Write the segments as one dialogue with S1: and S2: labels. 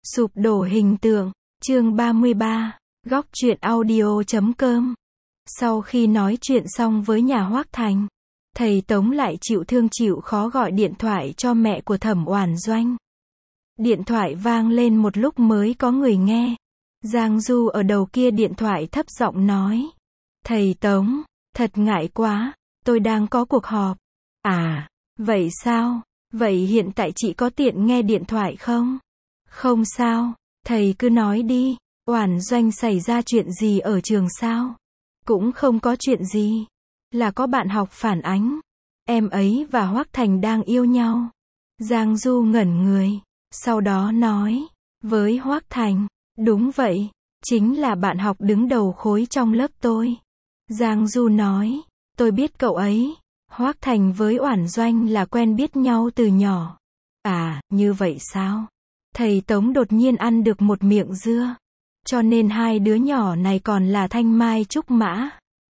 S1: Sụp đổ hình tượng, chương 33, góc truyện audio.com. Sau khi nói chuyện xong với nhà Hoác Thành, thầy Tống lại chịu thương chịu khó gọi điện thoại cho mẹ của Thẩm Oản Doanh. Điện thoại vang lên một lúc mới có người nghe. Giang Du ở đầu kia điện thoại thấp giọng nói. Thầy Tống, thật ngại quá, tôi đang có cuộc họp. À, vậy sao? Vậy hiện tại chị có tiện nghe điện thoại không? Không sao, thầy cứ nói đi. Oản Doanh xảy ra chuyện gì ở trường sao? Cũng không có chuyện gì. Là có bạn học phản ánh. Em ấy và Hoác Thành đang yêu nhau. Giang Du ngẩn người. Sau đó nói. Với Hoác Thành. Đúng vậy. Chính là bạn học đứng đầu khối trong lớp tôi. Giang Du nói. Tôi biết cậu ấy. Hoác Thành với Oản Doanh là quen biết nhau từ nhỏ. À, như vậy sao? Thầy Tống đột nhiên ăn được một miệng dưa. Cho nên hai đứa nhỏ này còn là thanh mai trúc mã.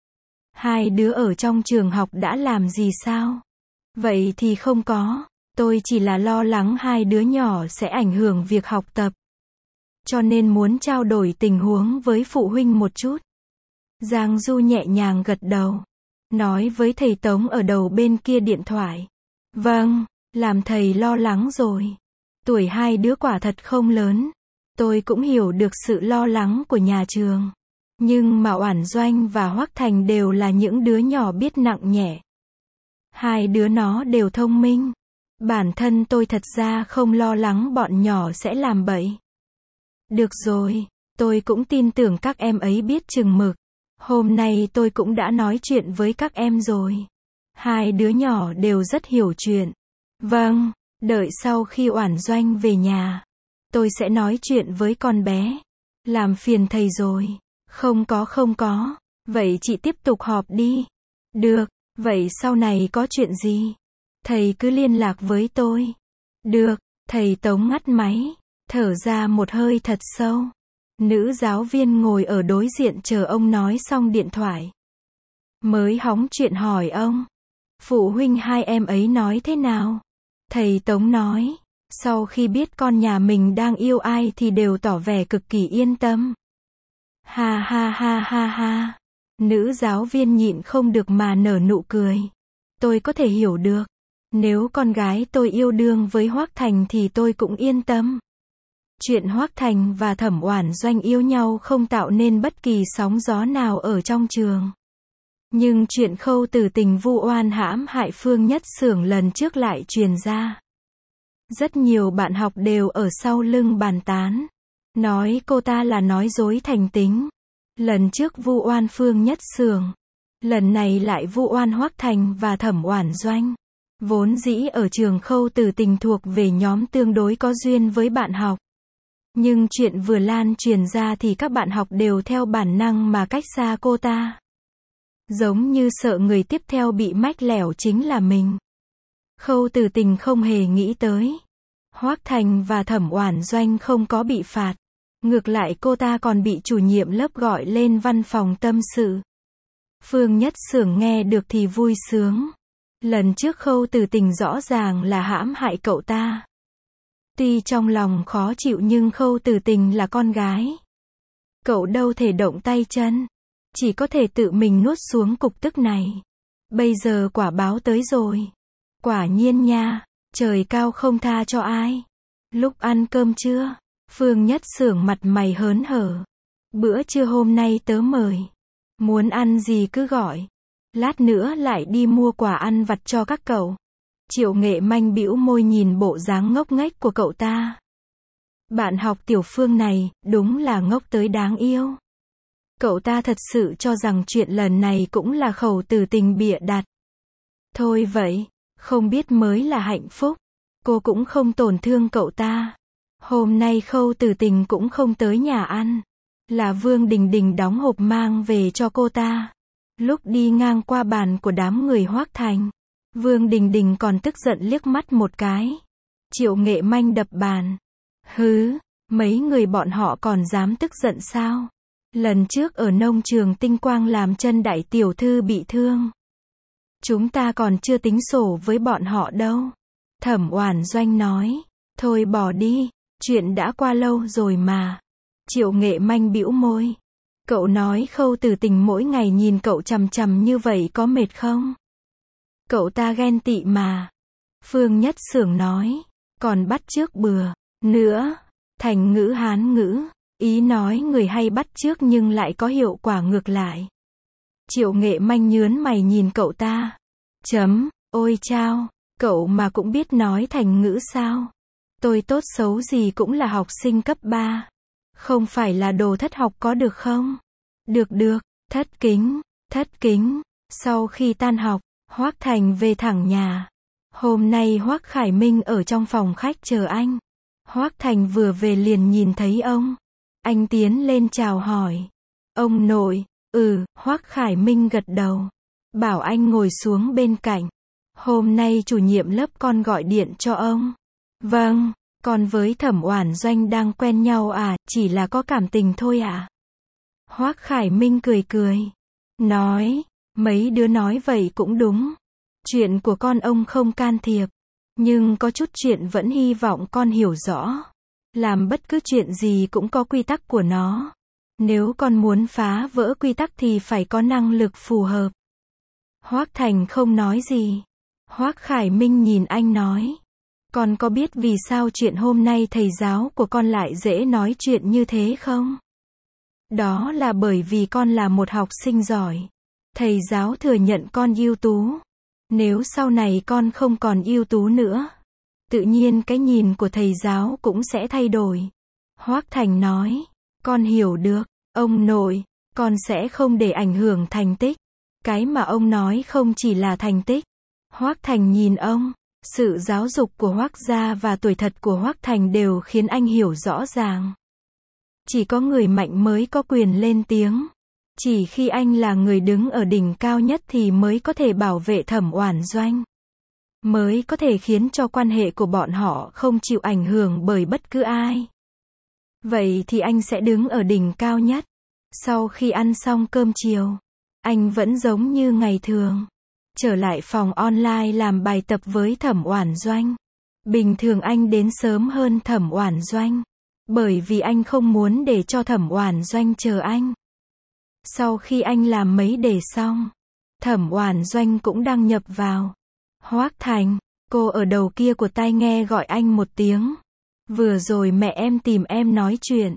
S1: Hai đứa ở trong trường học đã làm gì sao? Vậy thì không có. Tôi chỉ là lo lắng hai đứa nhỏ sẽ ảnh hưởng việc học tập. Cho nên muốn trao đổi tình huống với phụ huynh một chút. Giang Du nhẹ nhàng gật đầu. Nói với thầy Tống ở đầu bên kia điện thoại. Vâng, làm thầy lo lắng rồi. Tuổi hai đứa quả thật không lớn. Tôi cũng hiểu được sự lo lắng của nhà trường. Nhưng mà Oản Doanh và Hoác Thành đều là những đứa nhỏ biết nặng nhẹ. Hai đứa nó đều thông minh. Bản thân tôi thật ra không lo lắng bọn nhỏ sẽ làm bậy. Được rồi, tôi cũng tin tưởng các em ấy biết chừng mực. Hôm nay tôi cũng đã nói chuyện với các em rồi. Hai đứa nhỏ đều rất hiểu chuyện. Vâng, đợi sau khi Oản Doanh về nhà, tôi sẽ nói chuyện với con bé. Làm phiền thầy rồi. Không có. Vậy chị tiếp tục họp đi. Được, vậy sau này có chuyện gì? Thầy cứ liên lạc với tôi. Được, thầy Tống ngắt máy. Thở ra một hơi thật sâu. Nữ giáo viên ngồi ở đối diện chờ ông nói xong điện thoại. Mới hóng chuyện hỏi ông. Phụ huynh hai em ấy nói thế nào? Thầy Tống nói. Sau khi biết con nhà mình đang yêu ai thì đều tỏ vẻ cực kỳ yên tâm. Ha ha ha ha ha. Nữ giáo viên nhịn không được mà nở nụ cười. Tôi có thể hiểu được. Nếu con gái tôi yêu đương với Hoác Thành thì tôi cũng yên tâm. Chuyện Hoác Thành và Thẩm Oản Doanh yêu nhau không tạo nên bất kỳ sóng gió nào ở trong trường. Nhưng chuyện Khâu Tử Tình vu oan hãm hại Phương Nhất Xưởng lần trước lại truyền ra. Rất nhiều bạn học đều ở sau lưng bàn tán. Nói cô ta là nói dối thành tính. Lần trước vu oan Phương Nhất Xưởng. Lần này lại vu oan Hoác Thành và Thẩm Oản Doanh. Vốn dĩ ở trường Khâu Tử Tình thuộc về nhóm tương đối có duyên với bạn học. Nhưng chuyện vừa lan truyền ra thì các bạn học đều theo bản năng mà cách xa cô ta. Giống như sợ người tiếp theo bị mách lẻo chính là mình. Khâu Tử Tình không hề nghĩ tới. Hoác Thành và Thẩm Oản Doanh không có bị phạt. Ngược lại cô ta còn bị chủ nhiệm lớp gọi lên văn phòng tâm sự. Phương Nhất Xưởng nghe được thì vui sướng. Lần trước Khâu Tử Tình rõ ràng là hãm hại cậu ta. Tuy trong lòng khó chịu nhưng Khâu Tử Tình là con gái. Cậu đâu thể động tay chân. Chỉ có thể tự mình nuốt xuống cục tức này. Bây giờ quả báo tới rồi. Quả nhiên nha, trời cao không tha cho ai. Lúc ăn cơm trưa, Phương Nhất Xưởng mặt mày hớn hở. Bữa trưa hôm nay tớ mời. Muốn ăn gì cứ gọi. Lát nữa lại đi mua quà ăn vặt cho các cậu. Triệu Nghệ Manh bĩu môi nhìn bộ dáng ngốc nghếch của cậu ta. Bạn học Tiểu Phương này, đúng là ngốc tới đáng yêu. Cậu ta thật sự cho rằng chuyện lần này cũng là Khâu Tử Tình bịa đặt. Thôi vậy, không biết mới là hạnh phúc. Cô cũng không tổn thương cậu ta. Hôm nay Khâu Tử Tình cũng không tới nhà ăn. Là Vương Đình Đình đóng hộp mang về cho cô ta. Lúc đi ngang qua bàn của đám người Hoác Thành, Vương Đình Đình còn tức giận liếc mắt một cái. Triệu Nghệ Manh đập bàn. Hứ, mấy người bọn họ còn dám tức giận sao? Lần trước ở nông trường Tinh Quang làm chân đại tiểu thư bị thương. Chúng ta còn chưa tính sổ với bọn họ đâu. Thẩm Oản Doanh nói. Thôi bỏ đi, Chuyện đã qua lâu rồi mà. Triệu Nghệ Manh bĩu môi. Cậu nói Khâu Từ Tình mỗi ngày nhìn cậu chằm chằm như vậy có mệt không? Cậu ta ghen tị mà. Phương Nhất Xưởng nói. Còn bắt chước bừa. Nữa. Thành ngữ Hán ngữ. Ý nói người hay bắt chước nhưng lại có hiệu quả ngược lại. Triệu Nghệ Manh nhớn mày nhìn cậu ta. Ôi chao. Cậu mà cũng biết nói thành ngữ sao? Tôi tốt xấu gì cũng là học sinh cấp 3. Không phải là đồ thất học có được không? Được, thất kính. Sau khi tan học, Hoác Thành về thẳng nhà. Hôm nay Hoác Khải Minh ở trong phòng khách chờ anh. Hoác Thành vừa về liền nhìn thấy ông. Anh tiến lên chào hỏi. Ông nội, Hoác Khải Minh gật đầu. Bảo anh ngồi xuống bên cạnh. Hôm nay chủ nhiệm lớp con gọi điện cho ông. Vâng, con với Thẩm Oản Doanh đang quen nhau à, chỉ là có cảm tình thôi à? Hoác Khải Minh cười. Nói, mấy đứa nói vậy cũng đúng. Chuyện của con ông không can thiệp. Nhưng có chút chuyện vẫn hy vọng con hiểu rõ. Làm bất cứ chuyện gì cũng có quy tắc của nó. Nếu con muốn phá vỡ quy tắc thì phải có năng lực phù hợp. Hoác Thành không nói gì. Hoác Khải Minh nhìn anh nói. Con có biết vì sao chuyện hôm nay thầy giáo của con lại dễ nói chuyện như thế không? Đó là bởi vì con là một học sinh giỏi. Thầy giáo thừa nhận con ưu tú. Nếu sau này con không còn ưu tú nữa, tự nhiên cái nhìn của thầy giáo cũng sẽ thay đổi. Hoác Thành nói. Con hiểu được, ông nội, con sẽ không để ảnh hưởng thành tích. Cái mà ông nói không chỉ là thành tích. Hoác Thành nhìn ông. Sự giáo dục của Hoác gia và tuổi thật của Hoác Thành đều khiến anh hiểu rõ ràng. Chỉ có người mạnh mới có quyền lên tiếng. Chỉ khi anh là người đứng ở đỉnh cao nhất thì mới có thể bảo vệ Thẩm Oản Doanh. Mới có thể khiến cho quan hệ của bọn họ không chịu ảnh hưởng bởi bất cứ ai. Vậy thì anh sẽ đứng ở đỉnh cao nhất. Sau khi ăn xong cơm chiều, anh vẫn giống như ngày thường. Trở lại phòng online làm bài tập với Thẩm Oản Doanh. Bình thường anh đến sớm hơn Thẩm Oản Doanh. Bởi vì anh không muốn để cho Thẩm Oản Doanh chờ anh. Sau khi anh làm mấy đề xong, Thẩm Oản Doanh cũng đăng nhập vào. Hoác Thành, cô ở đầu kia của tai nghe gọi anh một tiếng. Vừa rồi mẹ em tìm em nói chuyện.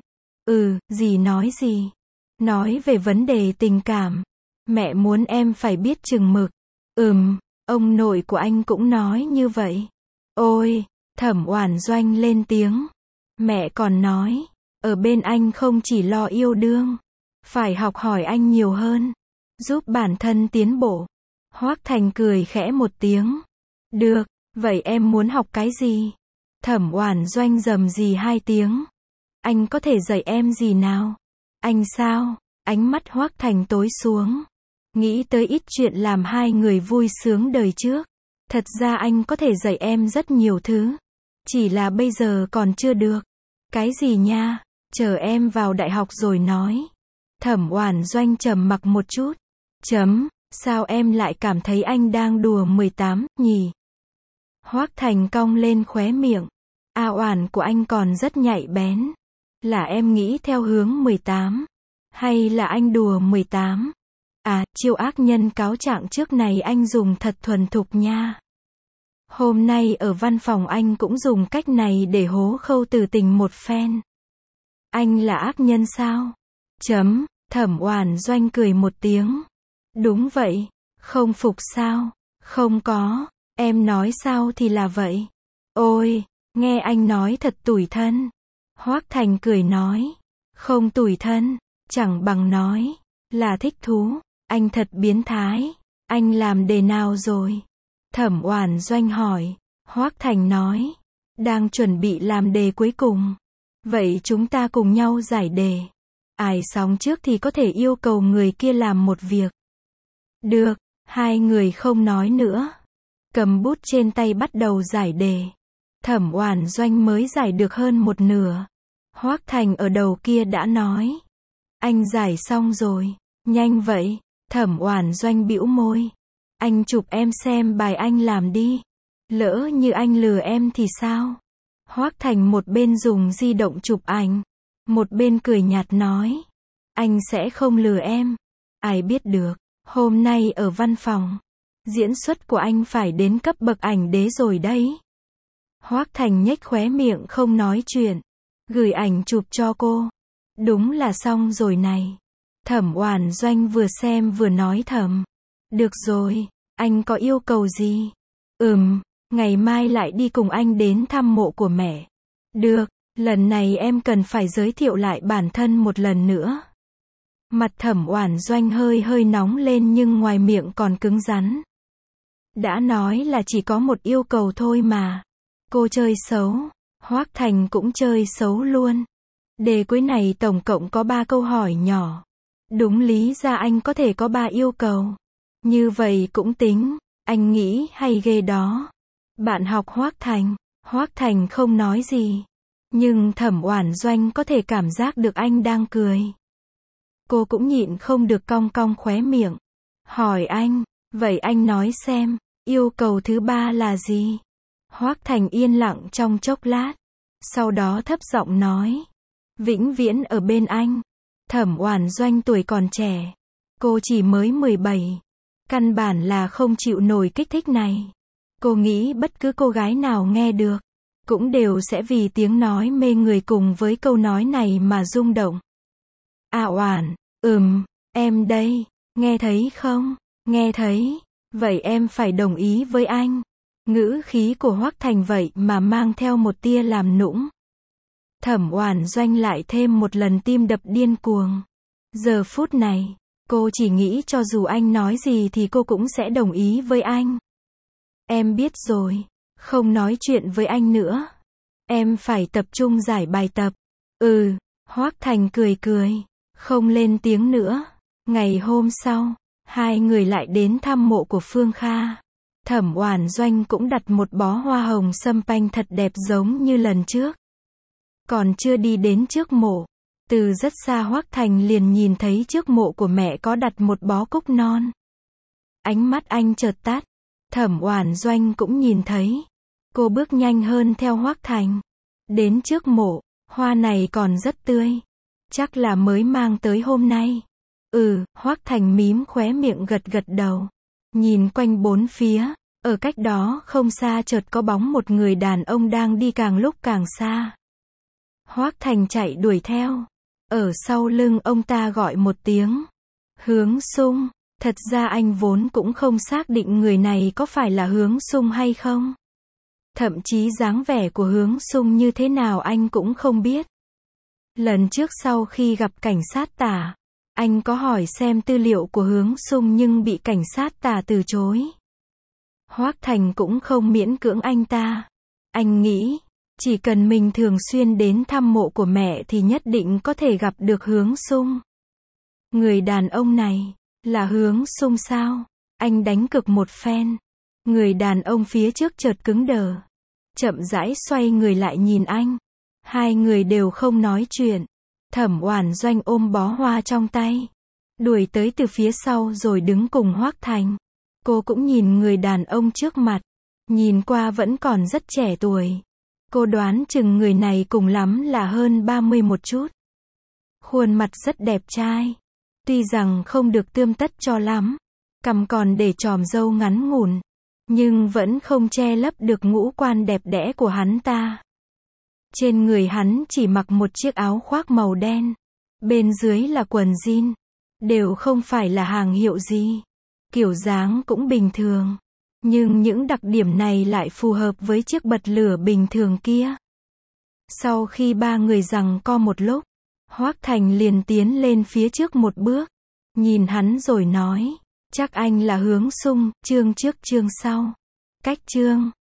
S1: Gì nói gì? Nói về vấn đề tình cảm. Mẹ muốn em phải biết chừng mực. Ông nội của anh cũng nói như vậy. Ôi, Thẩm Oản Doanh lên tiếng. Mẹ còn nói, ở bên anh không chỉ lo yêu đương, phải học hỏi anh nhiều hơn, giúp bản thân tiến bộ. Hoác Thành cười khẽ một tiếng. Được, vậy em muốn học cái gì? Thẩm Oản Doanh rầm rì 2 tiếng. Anh có thể dạy em gì nào? Anh sao? Ánh mắt Hoác Thành tối xuống. Nghĩ tới ít chuyện làm hai người vui sướng đời trước. Thật ra anh có thể dạy em rất nhiều thứ. Chỉ là bây giờ còn chưa được. Cái gì nha? Chờ em vào đại học rồi nói. Thẩm Oản Doanh trầm mặc một chút. Sao em lại cảm thấy anh đang đùa 18, nhỉ? Hoác Thành cong lên khóe miệng. Oản của anh còn rất nhạy bén. Là em nghĩ theo hướng 18. Hay là anh đùa 18? Chiêu ác nhân cáo trạng trước này anh dùng thật thuần thục nha. Hôm nay ở văn phòng anh cũng dùng cách này để hố Khâu Từ Tình một phen. Anh là ác nhân sao? Thẩm Oản Doanh cười một tiếng. Đúng vậy. Không phục sao? Không có. Em nói sao thì là vậy. Ôi, nghe anh nói thật tủi thân. Hoác Thành cười nói. Không tủi thân, chẳng bằng nói là thích thú. Anh thật biến thái. Anh làm đề nào rồi? Thẩm Oản Doanh hỏi. Hoác Thành nói. Đang chuẩn bị làm đề cuối cùng. Vậy chúng ta cùng nhau giải đề. Ai xong trước thì có thể yêu cầu người kia làm một việc. Được, hai người không nói nữa. Cầm bút trên tay bắt đầu giải đề. Thẩm Oản Doanh mới giải được hơn một nửa. Hoác Thành ở đầu kia đã nói. Anh giải xong rồi. Nhanh vậy. Thẩm Oản Doanh bĩu môi. Anh chụp em xem bài anh làm đi. Lỡ như anh lừa em thì sao? Hoác Thành một bên dùng di động chụp ảnh, một bên cười nhạt nói. Anh sẽ không lừa em. Ai biết được, hôm nay ở văn phòng, diễn xuất của anh phải đến cấp bậc ảnh đế rồi đấy. Hoác Thành nhếch khóe miệng không nói chuyện, gửi ảnh chụp cho cô. Đúng là xong rồi này. Thẩm Oản Doanh vừa xem vừa nói thầm. Được rồi, anh có yêu cầu gì? Ngày mai lại đi cùng anh đến thăm mộ của mẹ. Được, lần này em cần phải giới thiệu lại bản thân một lần nữa. Mặt Thẩm Oản Doanh hơi nóng lên nhưng ngoài miệng còn cứng rắn. Đã nói là chỉ có một yêu cầu thôi mà. Cô chơi xấu, Hoác Thành cũng chơi xấu luôn. Đề cuối này tổng cộng có 3 câu hỏi nhỏ. Đúng lý ra anh có thể có 3 yêu cầu. Như vậy cũng tính, anh nghĩ hay ghê đó. Bạn học Hoác Thành không nói gì. Nhưng Thẩm Oản Doanh có thể cảm giác được anh đang cười. Cô cũng nhịn không được cong cong khóe miệng. Hỏi anh, vậy anh nói xem, yêu cầu thứ 3 là gì? Hoác Thành yên lặng trong chốc lát. Sau đó thấp giọng nói. Vĩnh viễn ở bên anh. Thẩm Oản Doanh tuổi còn trẻ. Cô chỉ mới 17. Căn bản là không chịu nổi kích thích này. Cô nghĩ bất cứ cô gái nào nghe được, cũng đều sẽ vì tiếng nói mê người cùng với câu nói này mà rung động. À Oản, em đây, nghe thấy không? Nghe thấy. Vậy em phải đồng ý với anh. Ngữ khí của Hoác Thành vậy mà mang theo một tia làm nũng. Thẩm Oản Doanh lại thêm một lần tim đập điên cuồng. Giờ phút này, cô chỉ nghĩ cho dù anh nói gì thì cô cũng sẽ đồng ý với anh. Em biết rồi, không nói chuyện với anh nữa. Em phải tập trung giải bài tập. Hoác Thành cười, không lên tiếng nữa. Ngày hôm sau, hai người lại đến thăm mộ của Phương Kha. Thẩm Oản Doanh cũng đặt một bó hoa hồng sâm panh thật đẹp giống như lần trước. Còn chưa đi đến trước mộ, từ rất xa Hoác Thành liền nhìn thấy trước mộ của mẹ có đặt một bó cúc non. Ánh mắt anh chợt tắt. Thẩm Oản Doanh cũng nhìn thấy. Cô bước nhanh hơn theo Hoác Thành. Đến trước mộ, hoa này còn rất tươi. Chắc là mới mang tới hôm nay. Hoác Thành mím khóe miệng gật đầu. Nhìn quanh bốn phía, ở cách đó không xa chợt có bóng một người đàn ông đang đi càng lúc càng xa. Hoác Thành chạy đuổi theo. Ở sau lưng ông ta gọi một tiếng. Hướng Sung. Thật ra anh vốn cũng không xác định người này có phải là Hướng Sung hay không. Thậm chí dáng vẻ của Hướng Sung như thế nào anh cũng không biết. Lần trước sau khi gặp cảnh sát Tả, anh có hỏi xem tư liệu của Hướng Sung nhưng bị cảnh sát Tả từ chối. Hoác Thành cũng không miễn cưỡng anh ta. Anh nghĩ, chỉ cần mình thường xuyên đến thăm mộ của mẹ thì nhất định có thể gặp được Hướng Sung. Người đàn ông này, là Hướng Sung sao? Anh đánh cược một phen. Người đàn ông phía trước chợt cứng đờ. Chậm rãi xoay người lại nhìn anh. Hai người đều không nói chuyện. Thẩm Oản Doanh ôm bó hoa trong tay. Đuổi tới từ phía sau rồi đứng cùng Hoác Thành. Cô cũng nhìn người đàn ông trước mặt. Nhìn qua vẫn còn rất trẻ tuổi. Cô đoán chừng người này cùng lắm là hơn 30 một chút. Khuôn mặt rất đẹp trai. Tuy rằng không được tươm tất cho lắm. Cằm còn để chòm râu ngắn ngủn. Nhưng vẫn không che lấp được ngũ quan đẹp đẽ của hắn ta. Trên người hắn chỉ mặc một chiếc áo khoác màu đen. Bên dưới là quần jean. Đều không phải là hàng hiệu gì. Kiểu dáng cũng bình thường. Nhưng những đặc điểm này lại phù hợp với chiếc bật lửa bình thường kia. Sau khi ba người giằng co một lúc, Hoác Thành liền tiến lên phía trước một bước. Nhìn hắn rồi nói. Chắc anh là Hướng Sung, chương trước chương sau. Cách chương.